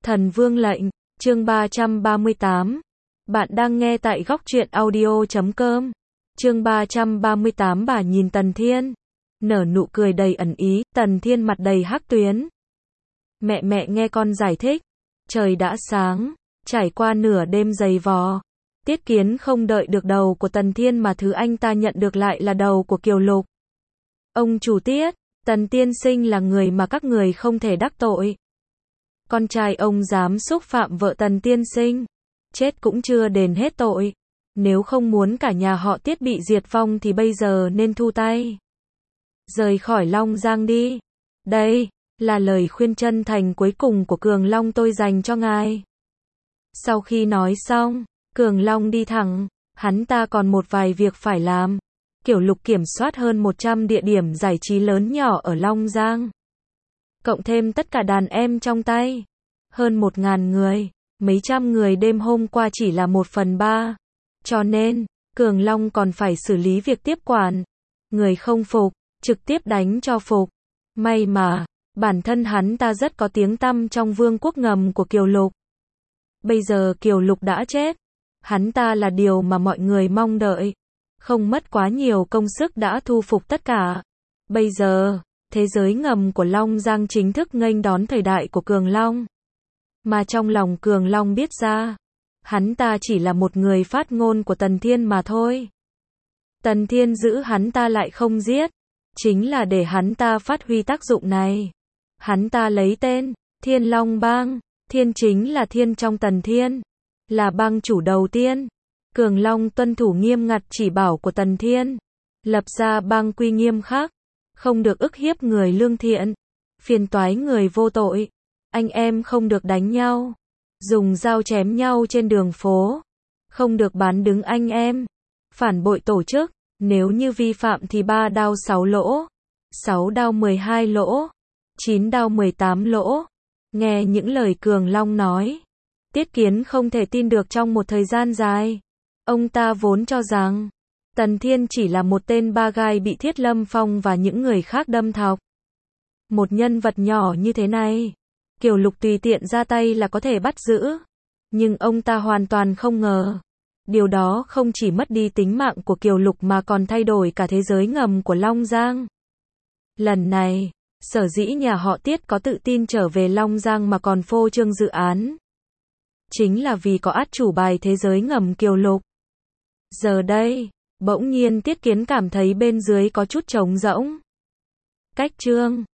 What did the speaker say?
Thần Vương lệnh, chương 338. Bạn đang nghe tại góc truyện audio.com. Chương 338. Bà nhìn Tần Thiên, nở nụ cười đầy ẩn ý. Tần Thiên mặt đầy hắc tuyến. Mẹ nghe con giải thích. Trời đã sáng, trải qua nửa đêm dày vò. Tiết Kiến không đợi được đầu của Tần Thiên mà thứ anh ta nhận được lại là đầu của Kiều Lục. Ông chủ Tiết, Tần tiên sinh là người mà các người không thể đắc tội. Con trai ông dám xúc phạm vợ Tần tiên sinh, chết cũng chưa đền hết tội. Nếu không muốn cả nhà họ Tiết bị diệt vong thì bây giờ nên thu tay, rời khỏi Long Giang đi. Đây là lời khuyên chân thành cuối cùng của Cường Long tôi dành cho ngài. Sau khi nói xong, Cường Long đi thẳng, hắn ta còn một vài việc phải làm. Kiều Lục kiểm soát hơn 100 địa điểm giải trí lớn nhỏ ở Long Giang. Cộng thêm tất cả đàn em trong tay, hơn 1.000 người, mấy trăm người đêm hôm qua chỉ là 1/3. Cho nên, Cường Long còn phải xử lý việc tiếp quản. Người không phục, trực tiếp đánh cho phục. May mà, bản thân hắn ta rất có tiếng tăm trong vương quốc ngầm của Kiều Lục. Bây giờ Kiều Lục đã chết, hắn ta là điều mà mọi người mong đợi. Không mất quá nhiều công sức đã thu phục tất cả. Bây giờ, thế giới ngầm của Long Giang chính thức nghênh đón thời đại của Cường Long. Mà trong lòng Cường Long biết ra, hắn ta chỉ là một người phát ngôn của Tần Thiên mà thôi. Tần Thiên giữ hắn ta lại không giết, chính là để hắn ta phát huy tác dụng này. Hắn ta lấy tên Thiên Long Bang, Thiên chính là thiên trong Tần Thiên, là bang chủ đầu tiên. Cường Long tuân thủ nghiêm ngặt chỉ bảo của Tần Thiên, lập ra bang quy nghiêm khắc, không được ức hiếp người lương thiện, phiền toái người vô tội, anh em không được đánh nhau, dùng dao chém nhau trên đường phố, không được bán đứng anh em, phản bội tổ chức, nếu như vi phạm thì 3 đao 6 lỗ, 6 đao 12 lỗ, 9 đao 18 lỗ. Nghe những lời Cường Long nói, Tiết Kiến không thể tin được. Trong một thời gian dài, ông ta vốn cho rằng Tần Thiên chỉ là một tên ba gai bị Thiết Lâm Phong và những người khác đâm thọc. Một nhân vật nhỏ như thế này, Kiều Lục tùy tiện ra tay là có thể bắt giữ. Nhưng ông ta hoàn toàn không ngờ, điều đó không chỉ mất đi tính mạng của Kiều Lục mà còn thay đổi cả thế giới ngầm của Long Giang. Lần này, sở dĩ nhà họ Tiết có tự tin trở về Long Giang mà còn phô trương dự án, chính là vì có át chủ bài thế giới ngầm Kiều Lục. Giờ đây, bỗng nhiên Tiết Kiến cảm thấy bên dưới có chút trống rỗng. Cách chương